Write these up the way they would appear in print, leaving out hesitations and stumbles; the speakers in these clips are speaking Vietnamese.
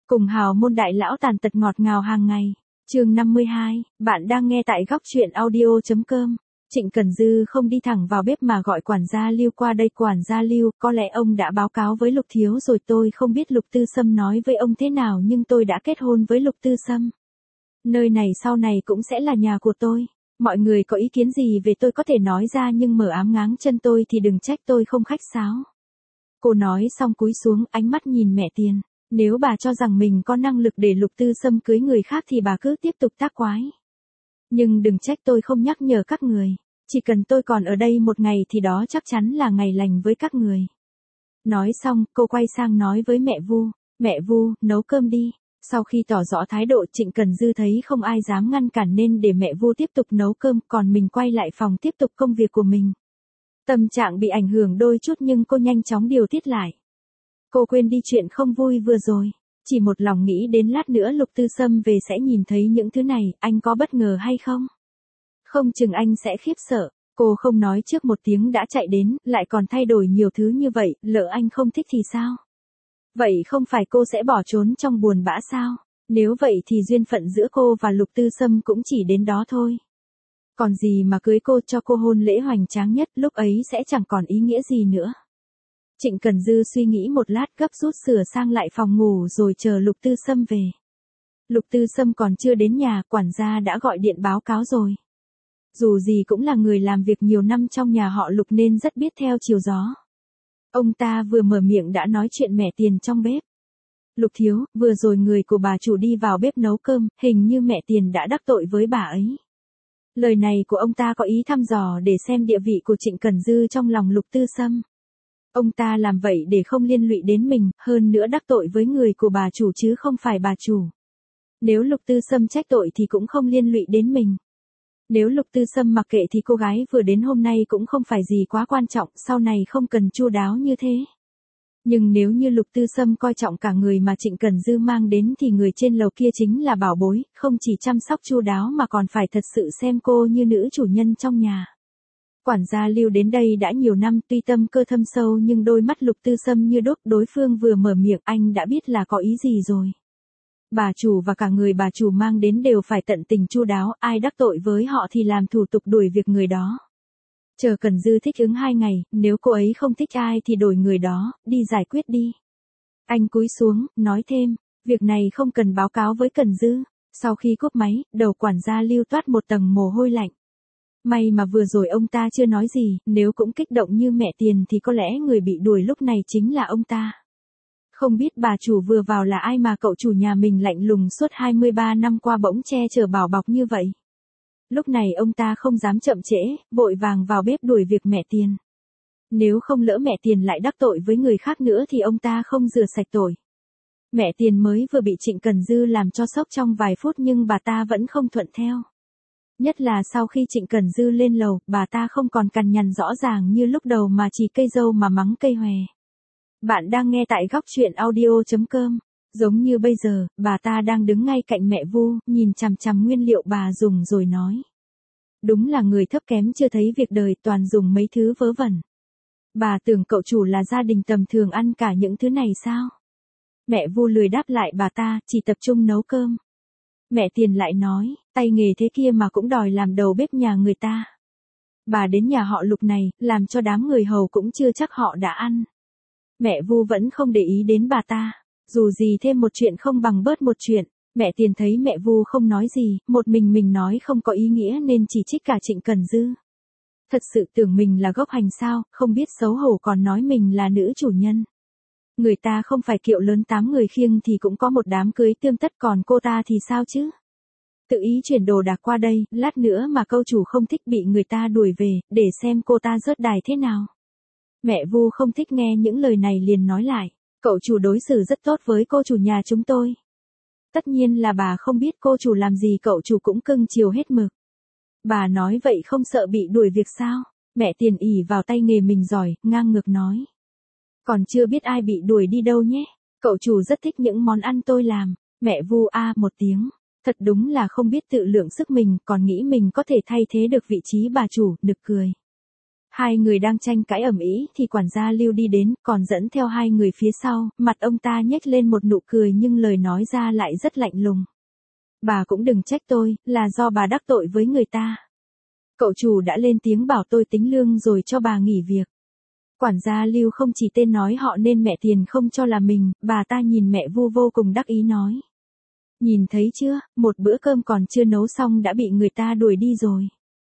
Cùng hào môn đại lão tàn tật ngọt ngào hàng ngày. Chương 52, bạn đang nghe tại góc truyện audio.com. Trịnh Cần Dư không đi thẳng vào bếp mà gọi quản gia Lưu qua đây. Quản gia Lưu, có lẽ ông đã báo cáo với Lục Thiếu rồi, tôi không biết Lục Tư Sâm nói với ông thế nào, nhưng tôi đã kết hôn với Lục Tư Sâm. Nơi này sau này cũng sẽ là nhà của tôi. Mọi người có ý kiến gì về tôi có thể nói ra, nhưng mở ám ngáng chân tôi thì đừng trách tôi không khách sáo. Cô nói xong cúi xuống, ánh mắt nhìn mẹ Tiền. Nếu bà cho rằng mình có năng lực để Lục Tư Sâm cưới người khác thì bà cứ tiếp tục tác quái. Nhưng đừng trách tôi không nhắc nhở các người. Chỉ cần tôi còn ở đây một ngày thì đó chắc chắn là ngày lành với các người. Nói xong, cô quay sang nói với mẹ Vu. Mẹ Vu, nấu cơm đi. Sau khi tỏ rõ thái độ, Trịnh Cần Dư thấy không ai dám ngăn cản nên để mẹ Vu tiếp tục nấu cơm, còn mình quay lại phòng tiếp tục công việc của mình. Tâm trạng bị ảnh hưởng đôi chút nhưng cô nhanh chóng điều tiết lại. Cô quên đi chuyện không vui vừa rồi. Chỉ một lòng nghĩ đến lát nữa Lục Tư Sâm về sẽ nhìn thấy những thứ này, anh có bất ngờ hay không? Không chừng anh sẽ khiếp sợ. Cô không nói trước một tiếng đã chạy đến, lại còn thay đổi nhiều thứ như vậy, lỡ anh không thích thì sao? Vậy không phải cô sẽ bỏ trốn trong buồn bã sao? Nếu vậy thì duyên phận giữa cô và Lục Tư Sâm cũng chỉ đến đó thôi. Còn gì mà cưới cô, cho cô hôn lễ hoành tráng nhất, lúc ấy sẽ chẳng còn ý nghĩa gì nữa. Trịnh Cần Dư suy nghĩ một lát, gấp rút sửa sang lại phòng ngủ rồi chờ Lục Tư Sâm về. Lục Tư Sâm còn chưa đến nhà, quản gia đã gọi điện báo cáo rồi. Dù gì cũng là người làm việc nhiều năm trong nhà họ Lục nên rất biết theo chiều gió. Ông ta vừa mở miệng đã nói chuyện mẹ Tiền trong bếp. Lục Thiếu, vừa rồi người của bà chủ đi vào bếp nấu cơm, hình như mẹ Tiền đã đắc tội với bà ấy. Lời này của ông ta có ý thăm dò để xem địa vị của Trịnh Cần Dư trong lòng Lục Tư Sâm. Ông ta làm vậy để không liên lụy đến mình, hơn nữa đắc tội với người của bà chủ chứ không phải bà chủ. Nếu Lục Tư Sâm trách tội thì cũng không liên lụy đến mình. Nếu Lục Tư Sâm mặc kệ thì cô gái vừa đến hôm nay cũng không phải gì quá quan trọng, sau này không cần chu đáo như thế. Nhưng nếu như Lục Tư Sâm coi trọng cả người mà Trịnh Cần Dư mang đến thì người trên lầu kia chính là bảo bối, không chỉ chăm sóc chu đáo mà còn phải thật sự xem cô như nữ chủ nhân trong nhà. Quản gia Lưu đến đây đã nhiều năm, tuy tâm cơ thâm sâu nhưng đôi mắt Lục Tư Sâm như đúc, đối phương vừa mở miệng anh đã biết là có ý gì rồi. Bà chủ và cả người bà chủ mang đến đều phải tận tình chu đáo, ai đắc tội với họ thì làm thủ tục đuổi việc người đó. Chờ Cần Dư thích ứng 2 ngày, nếu cô ấy không thích ai thì đổi người đó, đi giải quyết đi. Anh cúi xuống, nói thêm, việc này không cần báo cáo với Cần Dư. Sau khi cúp máy, đầu quản gia Lưu toát một tầng mồ hôi lạnh. May mà vừa rồi ông ta chưa nói gì, nếu cũng kích động như mẹ Tiền thì có lẽ người bị đuổi lúc này chính là ông ta. Không biết bà chủ vừa vào là ai mà cậu chủ nhà mình lạnh lùng suốt 23 năm qua bỗng che chở bảo bọc như vậy. Lúc này ông ta không dám chậm trễ, vội vàng vào bếp đuổi việc mẹ Tiền. Nếu không lỡ mẹ Tiền lại đắc tội với người khác nữa thì ông ta không rửa sạch tội. Mẹ Tiền mới vừa bị Trịnh Cần Dư làm cho sốc trong vài phút nhưng bà ta vẫn không thuận theo. Nhất là sau khi Trịnh Cần Dư lên lầu, bà ta không còn cằn nhằn rõ ràng như lúc đầu mà chỉ cây dâu mà mắng cây hòe. Bạn đang nghe tại góc truyện audio.com. Giống như bây giờ, bà ta đang đứng ngay cạnh mẹ Vu, nhìn chằm chằm nguyên liệu bà dùng rồi nói. Đúng là người thấp kém chưa thấy việc đời, toàn dùng mấy thứ vớ vẩn. Bà tưởng cậu chủ là gia đình tầm thường ăn cả những thứ này sao? Mẹ Vu lười đáp lại bà ta, chỉ tập trung nấu cơm. Mẹ Tiền lại nói, tay nghề thế kia mà cũng đòi làm đầu bếp nhà người ta. Bà đến nhà họ Lục này, làm cho đám người hầu cũng chưa chắc họ đã ăn. Mẹ Vu vẫn không để ý đến bà ta. Dù gì thêm một chuyện không bằng bớt một chuyện. Mẹ Tiền thấy mẹ Vu không nói gì, một mình nói không có ý nghĩa nên chỉ trích cả Trịnh Cần Dư. Thật sự tưởng mình là gốc hành sao, không biết xấu hổ còn nói mình là nữ chủ nhân. Người ta không phải kiệu lớn 8 người khiêng thì cũng có một đám cưới tươm tất, còn cô ta thì sao chứ? Tự ý chuyển đồ đạc qua đây, lát nữa mà câu chủ không thích bị người ta đuổi về, để xem cô ta rớt đài thế nào. Mẹ Vu không thích nghe những lời này liền nói lại, cậu chủ đối xử rất tốt với cô chủ nhà chúng tôi. Tất nhiên là bà không biết cô chủ làm gì cậu chủ cũng cưng chiều hết mực. Bà nói vậy không sợ bị đuổi việc sao? Mẹ Tiền ỷ vào tay nghề mình giỏi, ngang ngược nói. Còn chưa biết ai bị đuổi đi đâu nhé. Cậu chủ rất thích những món ăn tôi làm. Mẹ Vu a một tiếng. Thật đúng là không biết tự lượng sức mình, còn nghĩ mình có thể thay thế được vị trí bà chủ, nực cười. Hai người đang tranh cãi ầm ĩ thì quản gia Lưu đi đến, còn dẫn theo hai người phía sau, mặt ông ta nhếch lên một nụ cười nhưng lời nói ra lại rất lạnh lùng. Bà cũng đừng trách tôi, là do bà đắc tội với người ta. Cậu chủ đã lên tiếng bảo tôi tính lương rồi cho bà nghỉ việc. Quản gia Lưu không chỉ tên nói họ nên mẹ Tiền không cho là mình, bà ta nhìn mẹ Vu vô cùng đắc ý nói. Nhìn thấy chưa, một bữa cơm còn chưa nấu xong đã bị người ta đuổi đi rồi.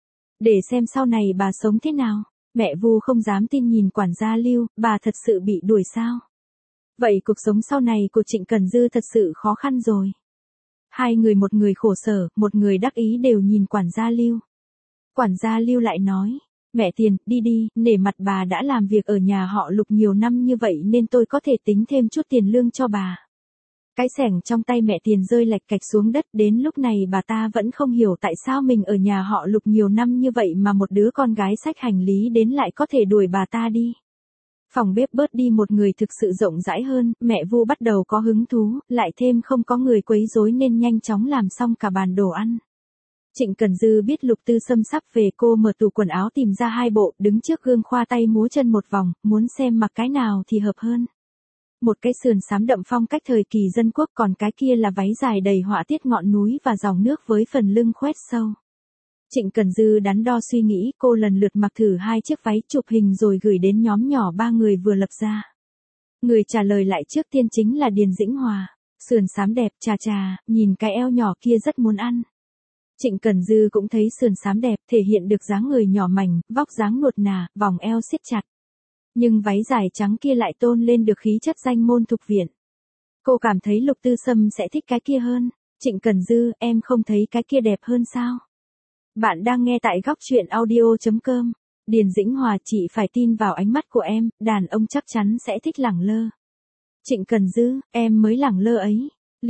Để xem sau này bà sống thế nào. Mẹ Vu không dám tin nhìn quản gia Lưu, bà thật sự bị đuổi sao? Vậy cuộc sống sau này của Trịnh Cần Dư thật sự khó khăn rồi. Hai người, một người khổ sở, một người đắc ý đều nhìn quản gia Lưu. Quản gia Lưu lại nói, mẹ Tiền, đi đi, nể mặt bà đã làm việc ở nhà họ Lục nhiều năm như vậy nên tôi có thể tính thêm chút tiền lương cho bà. Cái xẻng trong tay mẹ Tiền rơi lạch cạch xuống đất, đến lúc này bà ta vẫn không hiểu tại sao mình ở nhà họ Lục nhiều năm như vậy mà một đứa con gái xách hành lý đến lại có thể đuổi bà ta đi. Phòng bếp bớt đi một người thực sự rộng rãi hơn, mẹ Vu bắt đầu có hứng thú, lại thêm không có người quấy rối nên nhanh chóng làm xong cả bàn đồ ăn. Trịnh Cần Dư biết Lục Tư Sâm sắp về, cô mở tủ quần áo tìm ra hai bộ, đứng trước gương khoa tay múa chân một vòng, muốn xem mặc cái nào thì hợp hơn. Một cái sườn xám đậm phong cách thời kỳ dân quốc, còn cái kia là váy dài đầy họa tiết ngọn núi và dòng nước với phần lưng khoét sâu. Trịnh Cần Dư đắn đo suy nghĩ, cô lần lượt mặc thử hai chiếc váy, chụp hình rồi gửi đến nhóm nhỏ ba người vừa lập ra. Người trả lời lại trước tiên chính là Điền Dĩnh Hòa. Sườn xám đẹp, chà chà, nhìn cái eo nhỏ kia rất muốn ăn. Trịnh Cần Dư cũng thấy sườn xám đẹp, thể hiện được dáng người nhỏ mảnh, vóc dáng nuột nà, vòng eo siết chặt. Nhưng váy dài trắng kia lại tôn lên được khí chất danh môn thục viện. Cô cảm thấy Lục Tư Sâm sẽ thích cái kia hơn. Trịnh Cần Dư, em không thấy cái kia đẹp hơn sao? Bạn đang nghe tại góc truyện audio.com. Điền Dĩnh Hòa, chị phải tin vào ánh mắt của em, đàn ông chắc chắn sẽ thích lẳng lơ. Trịnh Cần Dư, em mới lẳng lơ ấy.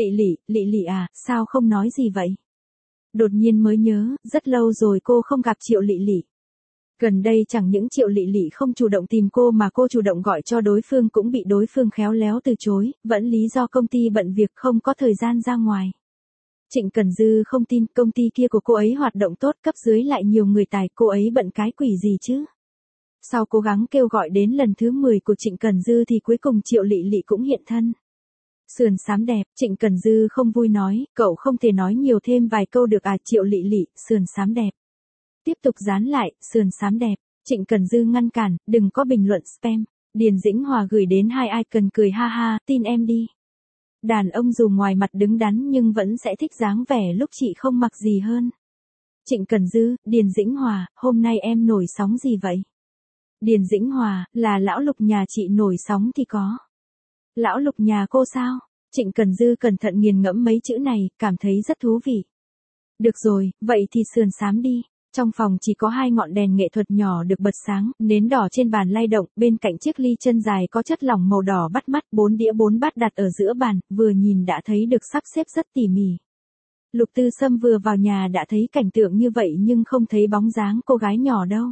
Lị lị à, sao không nói gì vậy? Đột nhiên mới nhớ, rất lâu rồi cô không gặp Triệu Lị Lị. Gần đây chẳng những Triệu Lị Lị không chủ động tìm cô mà cô chủ động gọi cho đối phương cũng bị đối phương khéo léo từ chối, vẫn lý do công ty bận việc không có thời gian ra ngoài. Trịnh Cần Dư không tin, công ty kia của cô ấy hoạt động tốt, cấp dưới lại nhiều người tài, cô ấy bận cái quỷ gì chứ? Sau cố gắng kêu gọi đến lần thứ 10 của Trịnh Cần Dư thì cuối cùng Triệu Lị Lị cũng hiện thân. Sườn xám đẹp, Trịnh Cần Dư không vui nói, cậu không thể nói nhiều thêm vài câu được à? Triệu Lị Lị, sườn xám đẹp. Tiếp tục dán lại, sườn xám đẹp. Trịnh Cần Dư ngăn cản, đừng có bình luận spam. Điền Dĩnh Hòa gửi đến hai icon cười ha ha, tin em đi. Đàn ông dù ngoài mặt đứng đắn nhưng vẫn sẽ thích dáng vẻ lúc chị không mặc gì hơn. Trịnh Cần Dư, Điền Dĩnh Hòa, hôm nay em nổi sóng gì vậy? Điền Dĩnh Hòa, là lão Lục nhà chị nổi sóng thì có. Lão Lục nhà cô sao? Trịnh Cần Dư cẩn thận nghiền ngẫm mấy chữ này, cảm thấy rất thú vị. Được rồi, vậy thì sườn xám đi. Trong phòng chỉ có hai ngọn đèn nghệ thuật nhỏ được bật sáng, nến đỏ trên bàn lay động, bên cạnh chiếc ly chân dài có chất lỏng màu đỏ bắt mắt, 4 đĩa 4 bát đặt ở giữa bàn, vừa nhìn đã thấy được sắp xếp rất tỉ mỉ. Lục Tư Sâm vừa vào nhà đã thấy cảnh tượng như vậy nhưng không thấy bóng dáng cô gái nhỏ đâu.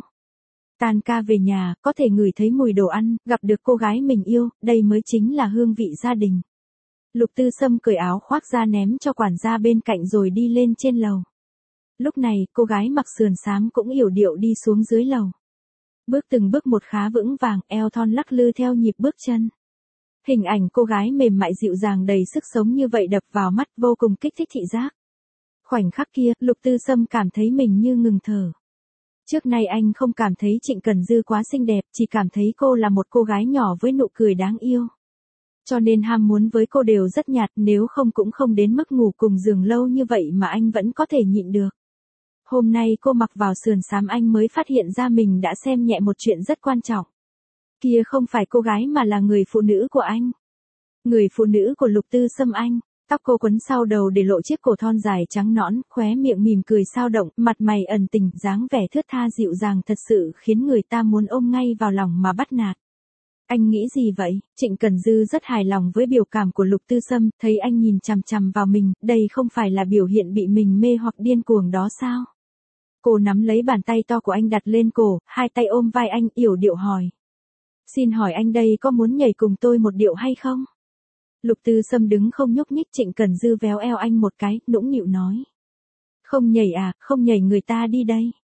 Tan ca về nhà, có thể ngửi thấy mùi đồ ăn, gặp được cô gái mình yêu, đây mới chính là hương vị gia đình. Lục Tư Sâm cởi áo khoác ra ném cho quản gia bên cạnh rồi đi lên trên lầu. Lúc này, cô gái mặc sườn xám cũng yểu điệu đi xuống dưới lầu. Bước từng bước một khá vững vàng, eo thon lắc lư theo nhịp bước chân. Hình ảnh cô gái mềm mại dịu dàng đầy sức sống như vậy đập vào mắt, vô cùng kích thích thị giác. Khoảnh khắc kia, Lục Tư Sâm cảm thấy mình như ngừng thở. Trước nay anh không cảm thấy Trịnh Cần Dư quá xinh đẹp, chỉ cảm thấy cô là một cô gái nhỏ với nụ cười đáng yêu. Cho nên ham muốn với cô đều rất nhạt, nếu không cũng không đến mức ngủ cùng giường lâu như vậy mà anh vẫn có thể nhịn được. Hôm nay cô mặc vào sườn xám anh mới phát hiện ra mình đã xem nhẹ một chuyện rất quan trọng. Kia không phải cô gái mà là người phụ nữ của anh. Người phụ nữ của Lục Tư Sâm anh. Tóc cô quấn sau đầu để lộ chiếc cổ thon dài trắng nõn, khóe miệng mỉm cười sao động, mặt mày ẩn tình, dáng vẻ thướt tha dịu dàng thật sự khiến người ta muốn ôm ngay vào lòng mà bắt nạt. Anh nghĩ gì vậy? Trịnh Cần Dư rất hài lòng với biểu cảm của Lục Tư Sâm, thấy anh nhìn chằm chằm vào mình, đây không phải là biểu hiện bị mình mê hoặc điên cuồng đó sao? Cô nắm lấy bàn tay to của anh đặt lên cổ, hai tay ôm vai anh, yểu điệu hỏi. Xin hỏi anh đây có muốn nhảy cùng tôi một điệu hay không? Lục Tư Sâm đứng không nhúc nhích, Trịnh Cần Dư véo eo anh một cái, nũng nịu nói. Không nhảy à, không nhảy người ta đi đây.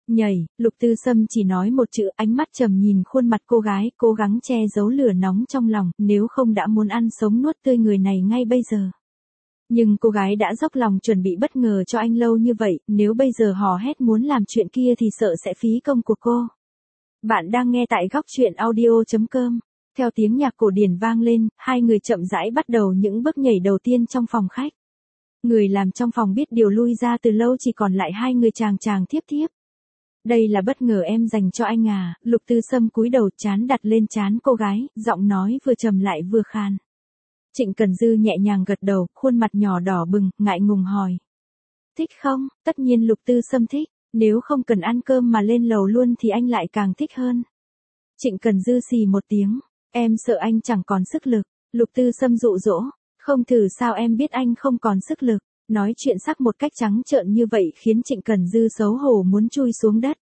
Nhảy, Lục Tư Sâm chỉ nói một chữ, ánh mắt trầm nhìn khuôn mặt cô gái, cố gắng che giấu lửa nóng trong lòng, nếu không đã muốn ăn sống nuốt tươi người này ngay bây giờ. Nhưng cô gái đã dốc lòng chuẩn bị bất ngờ cho anh lâu như vậy, nếu bây giờ hò hét muốn làm chuyện kia thì sợ sẽ phí công của cô. Bạn đang nghe tại góc truyện audio.com. Theo tiếng nhạc cổ điển vang lên, hai người chậm rãi bắt đầu những bước nhảy đầu tiên trong phòng khách. Người làm trong phòng biết điều lui ra từ lâu, chỉ còn lại hai người chàng chàng thiếp thiếp. Đây là bất ngờ em dành cho anh à? Lục Tư Sâm cúi đầu, trán đặt lên trán cô gái, giọng nói vừa trầm lại vừa khan. Trịnh Cần Dư nhẹ nhàng gật đầu, khuôn mặt nhỏ đỏ bừng, ngại ngùng hỏi. Thích không? Tất nhiên Lục Tư Sâm thích, nếu không cần ăn cơm mà lên lầu luôn thì anh lại càng thích hơn. Trịnh Cần Dư xì một tiếng, em sợ anh chẳng còn sức lực. Lục Tư Sâm dụ dỗ, không thử sao em biết anh không còn sức lực. Nói chuyện sắc một cách trắng trợn như vậy khiến Trịnh Cần Dư xấu hổ muốn chui xuống đất.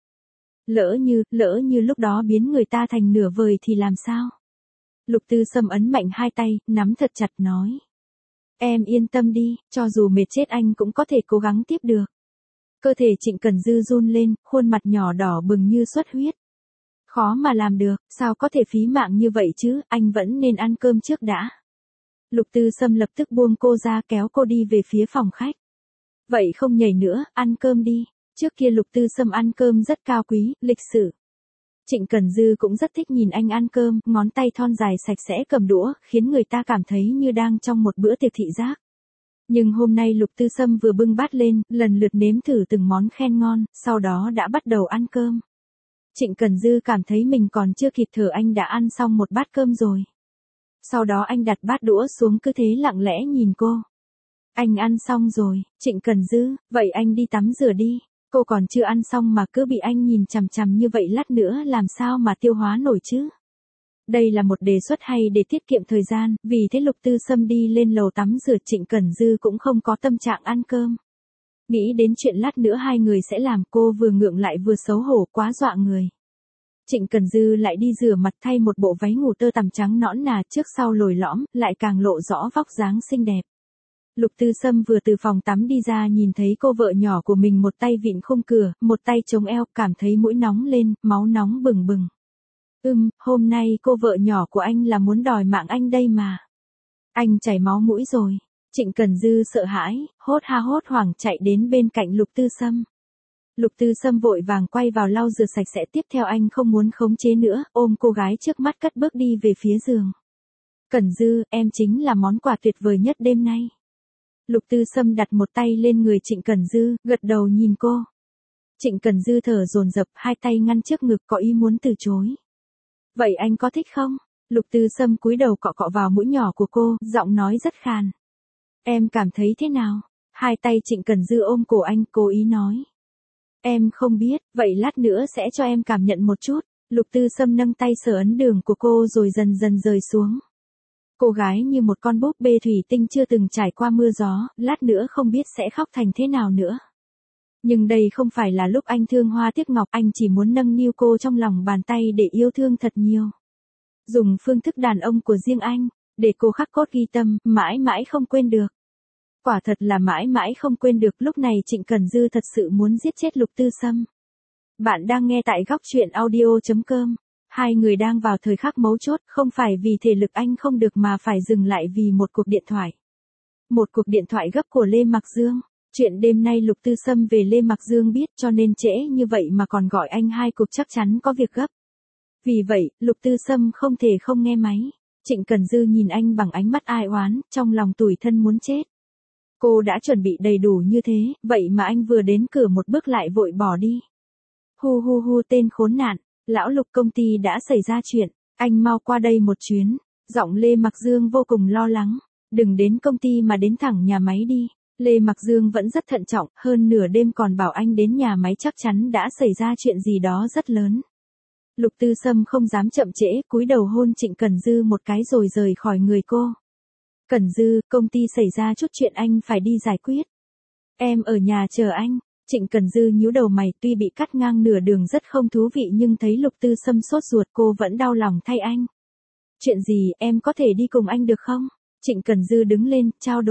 Lỡ như lúc đó biến người ta thành nửa vời thì làm sao? Lục Tư Sâm ấn mạnh hai tay, nắm thật chặt nói. Em yên tâm đi, cho dù mệt chết anh cũng có thể cố gắng tiếp được. Cơ thể Trịnh Cần Dư run lên, khuôn mặt nhỏ đỏ bừng như xuất huyết. Khó mà làm được, sao có thể phí mạng như vậy chứ, anh vẫn nên ăn cơm trước đã. Lục Tư Sâm lập tức buông cô ra, kéo cô đi về phía phòng khách. Vậy không nhảy nữa, ăn cơm đi. Trước kia Lục Tư Sâm ăn cơm rất cao quý, lịch sự. Trịnh Cần Dư cũng rất thích nhìn anh ăn cơm, ngón tay thon dài sạch sẽ cầm đũa, khiến người ta cảm thấy như đang trong một bữa tiệc thị giác. Nhưng hôm nay Lục Tư Sâm vừa bưng bát lên, lần lượt nếm thử từng món khen ngon, sau đó đã bắt đầu ăn cơm. Trịnh Cần Dư cảm thấy mình còn chưa kịp thở anh đã ăn xong một bát cơm rồi. Sau đó anh đặt bát đũa xuống, cứ thế lặng lẽ nhìn cô. Anh ăn xong rồi, Trịnh Cần Dư, vậy anh đi tắm rửa đi. Cô còn chưa ăn xong mà cứ bị anh nhìn chằm chằm như vậy, lát nữa làm sao mà tiêu hóa nổi chứ? Đây là một đề xuất hay để tiết kiệm thời gian, vì thế Lục Tư Sâm đi lên lầu tắm rửa, Trịnh Cần Dư cũng không có tâm trạng ăn cơm. Nghĩ đến chuyện lát nữa hai người sẽ làm, cô vừa ngượng lại vừa xấu hổ, quá dọa người. Trịnh Cần Dư lại đi rửa mặt, thay một bộ váy ngủ tơ tằm trắng nõn nà, trước sau lồi lõm, lại càng lộ rõ vóc dáng xinh đẹp. Lục Tư Sâm vừa từ phòng tắm đi ra, nhìn thấy cô vợ nhỏ của mình một tay vịn khung cửa, một tay chống eo, cảm thấy mũi nóng lên, máu nóng bừng bừng. Hôm nay cô vợ nhỏ của anh là muốn đòi mạng anh đây mà. Anh chảy máu mũi rồi. Trịnh Cần Dư sợ hãi, hốt hoảng chạy đến bên cạnh Lục Tư Sâm. Lục Tư Sâm vội vàng quay vào lau rửa sạch sẽ, tiếp theo anh không muốn khống chế nữa, ôm cô gái trước mắt cất bước đi về phía giường. Cần Dư, em chính là món quà tuyệt vời nhất đêm nay. Lục Tư Sâm đặt một tay lên người Trịnh Cần Dư, gật đầu nhìn cô. Trịnh Cần Dư thở dồn dập, hai tay ngăn trước ngực, có ý muốn từ chối. Vậy anh có thích không? Lục Tư Sâm cúi đầu cọ cọ vào mũi nhỏ của cô, giọng nói rất khàn. Em cảm thấy thế nào? Hai tay Trịnh Cần Dư ôm cổ anh, cố ý nói. Em không biết, vậy lát nữa sẽ cho em cảm nhận một chút. Lục Tư Sâm nâng tay sờ ấn đường của cô rồi dần dần rời xuống. Cô gái như một con búp bê thủy tinh chưa từng trải qua mưa gió, lát nữa không biết sẽ khóc thành thế nào nữa. Nhưng đây không phải là lúc anh thương hoa tiếc ngọc, anh chỉ muốn nâng niu cô trong lòng bàn tay để yêu thương thật nhiều. Dùng phương thức đàn ông của riêng anh, để cô khắc cốt ghi tâm, mãi mãi không quên được. Quả thật là mãi mãi không quên được, lúc này Trịnh Cần Dư thật sự muốn giết chết Lục Tư Sâm. Bạn đang nghe tại góc truyện audio.com. Hai người đang vào thời khắc mấu chốt, không phải vì thể lực anh không được mà phải dừng lại vì một cuộc điện thoại. Một cuộc điện thoại gấp của Lê Mặc Dương. Chuyện đêm nay Lục Tư Sâm về Lê Mặc Dương biết, cho nên trễ như vậy mà còn gọi anh hai cuộc, chắc chắn có việc gấp. Vì vậy, Lục Tư Sâm không thể không nghe máy. Trịnh Cần Dư nhìn anh bằng ánh mắt ai oán, trong lòng tủi thân muốn chết. Cô đã chuẩn bị đầy đủ như thế, vậy mà anh vừa đến cửa một bước lại vội bỏ đi. Hu tên khốn nạn, lão Lục, công ty đã xảy ra chuyện, anh mau qua đây một chuyến. Giọng Lê Mặc Dương vô cùng lo lắng. Đừng đến công ty mà đến thẳng nhà máy đi. Lê Mặc Dương vẫn rất thận trọng, hơn nửa đêm còn bảo anh đến nhà máy, chắc chắn đã xảy ra chuyện gì đó rất lớn. Lục Tư Sâm không dám chậm trễ, cúi đầu hôn Trịnh Cần Dư một cái rồi rời khỏi người cô. Cần Dư, công ty xảy ra chút chuyện anh phải đi giải quyết. Em ở nhà chờ anh. Trịnh Cần Dư nhíu đầu mày, tuy bị cắt ngang nửa đường rất không thú vị nhưng thấy Lục Tư Sâm sốt ruột, cô vẫn đau lòng thay anh. Chuyện gì, em có thể đi cùng anh được không? Trịnh Cần Dư đứng lên, trao đổi.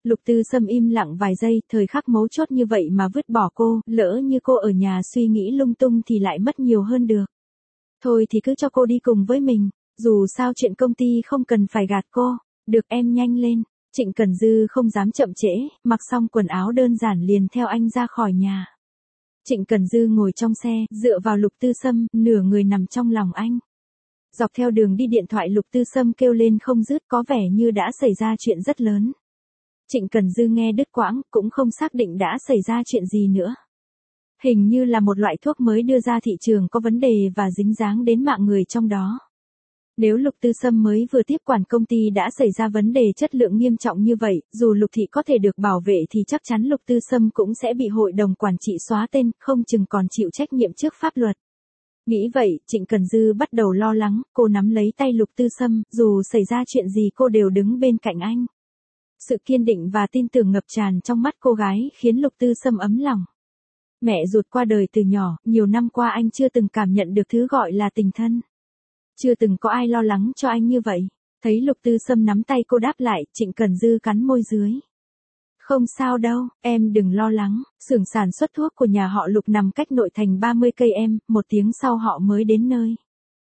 Lục Tư Sâm im lặng vài giây, thời khắc mấu chốt như vậy mà vứt bỏ cô, lỡ như cô ở nhà suy nghĩ lung tung thì lại mất nhiều hơn được. Thôi thì cứ cho cô đi cùng với mình, dù sao chuyện công ty không cần phải gạt cô, được em nhanh lên. Trịnh Cần Dư không dám chậm trễ, mặc xong quần áo đơn giản liền theo anh ra khỏi nhà. Trịnh Cần Dư ngồi trong xe, dựa vào Lục Tư Sâm, nửa người nằm trong lòng anh. Dọc theo đường đi điện thoại Lục Tư Sâm kêu lên không dứt, có vẻ như đã xảy ra chuyện rất lớn. Trịnh Cần Dư nghe đứt quãng, cũng không xác định đã xảy ra chuyện gì nữa. Hình như là một loại thuốc mới đưa ra thị trường có vấn đề và dính dáng đến mạng người trong đó. Nếu Lục Tư Sâm mới vừa tiếp quản công ty đã xảy ra vấn đề chất lượng nghiêm trọng như vậy, dù Lục Thị có thể được bảo vệ thì chắc chắn Lục Tư Sâm cũng sẽ bị hội đồng quản trị xóa tên, không chừng còn chịu trách nhiệm trước pháp luật. Nghĩ vậy, Trịnh Cần Dư bắt đầu lo lắng, cô nắm lấy tay Lục Tư Sâm, dù xảy ra chuyện gì cô đều đứng bên cạnh anh. Sự kiên định và tin tưởng ngập tràn trong mắt cô gái khiến Lục Tư Sâm ấm lòng. Mẹ ruột qua đời từ nhỏ, nhiều năm qua anh chưa từng cảm nhận được thứ gọi là tình thân. Chưa từng có ai lo lắng cho anh như vậy. Thấy Lục Tư Sâm nắm tay cô đáp lại, Trịnh Cần Dư cắn môi dưới. Không sao đâu, em đừng lo lắng, xưởng sản xuất thuốc của nhà họ Lục nằm cách nội thành 30 cây em, 1 tiếng sau họ mới đến nơi.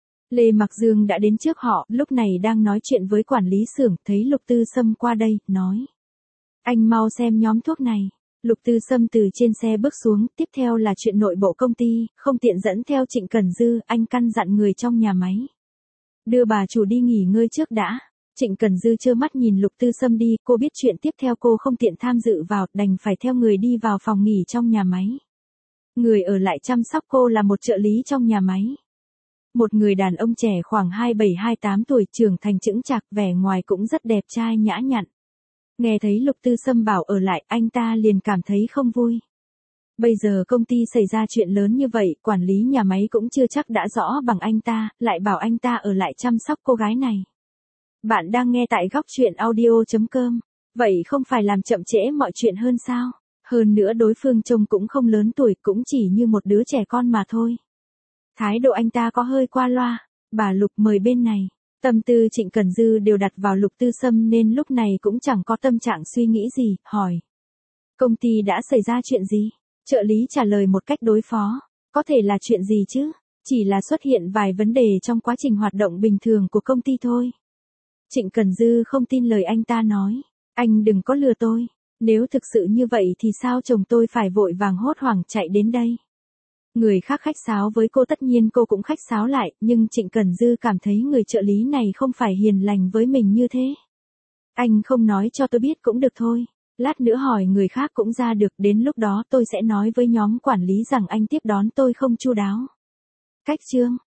Lê Mặc Dương đã đến trước họ, lúc này đang nói chuyện với quản lý xưởng, thấy Lục Tư Sâm qua đây, nói. Anh mau xem nhóm thuốc này. Lục Tư Sâm từ trên xe bước xuống, tiếp theo là chuyện nội bộ công ty, không tiện dẫn theo Trịnh Cần Dư, anh căn dặn người trong nhà máy. Đưa bà chủ đi nghỉ ngơi trước đã. Trịnh Cần Dư trơ mắt nhìn Lục Tư Sâm đi, cô biết chuyện tiếp theo cô không tiện tham dự vào, đành phải theo người đi vào phòng nghỉ trong nhà máy. Người ở lại chăm sóc cô là một trợ lý trong nhà máy. Một người đàn ông trẻ khoảng 27-28 tuổi, trưởng thành chững chạc, vẻ ngoài cũng rất đẹp trai nhã nhặn. Nghe thấy Lục Tư Sâm bảo ở lại, anh ta liền cảm thấy không vui. Bây giờ công ty xảy ra chuyện lớn như vậy, quản lý nhà máy cũng chưa chắc đã rõ bằng anh ta, lại bảo anh ta ở lại chăm sóc cô gái này. Bạn đang nghe tại góc truyện audio.com. Vậy không phải làm chậm trễ mọi chuyện hơn sao? Hơn nữa đối phương trông cũng không lớn tuổi, cũng chỉ như một đứa trẻ con mà thôi. Thái độ anh ta có hơi qua loa. Bà Lục mời bên này. Tâm tư Trịnh Cần Dư đều đặt vào Lục Tư Sâm nên lúc này cũng chẳng có tâm trạng suy nghĩ gì, hỏi. Công ty đã xảy ra chuyện gì? Trợ lý trả lời một cách đối phó. Có thể là chuyện gì chứ? Chỉ là xuất hiện vài vấn đề trong quá trình hoạt động bình thường của công ty thôi. Trịnh Cần Dư không tin lời anh ta nói. Anh đừng có lừa tôi. Nếu thực sự như vậy thì sao chồng tôi phải vội vàng hốt hoảng chạy đến đây? Người khác khách sáo với cô tất nhiên cô cũng khách sáo lại, nhưng Trịnh Cần Dư cảm thấy người trợ lý này không phải hiền lành với mình như thế. Anh không nói cho tôi biết cũng được thôi. Lát nữa hỏi người khác cũng ra được, đến lúc đó tôi sẽ nói với nhóm quản lý rằng anh tiếp đón tôi không chu đáo. Cách chương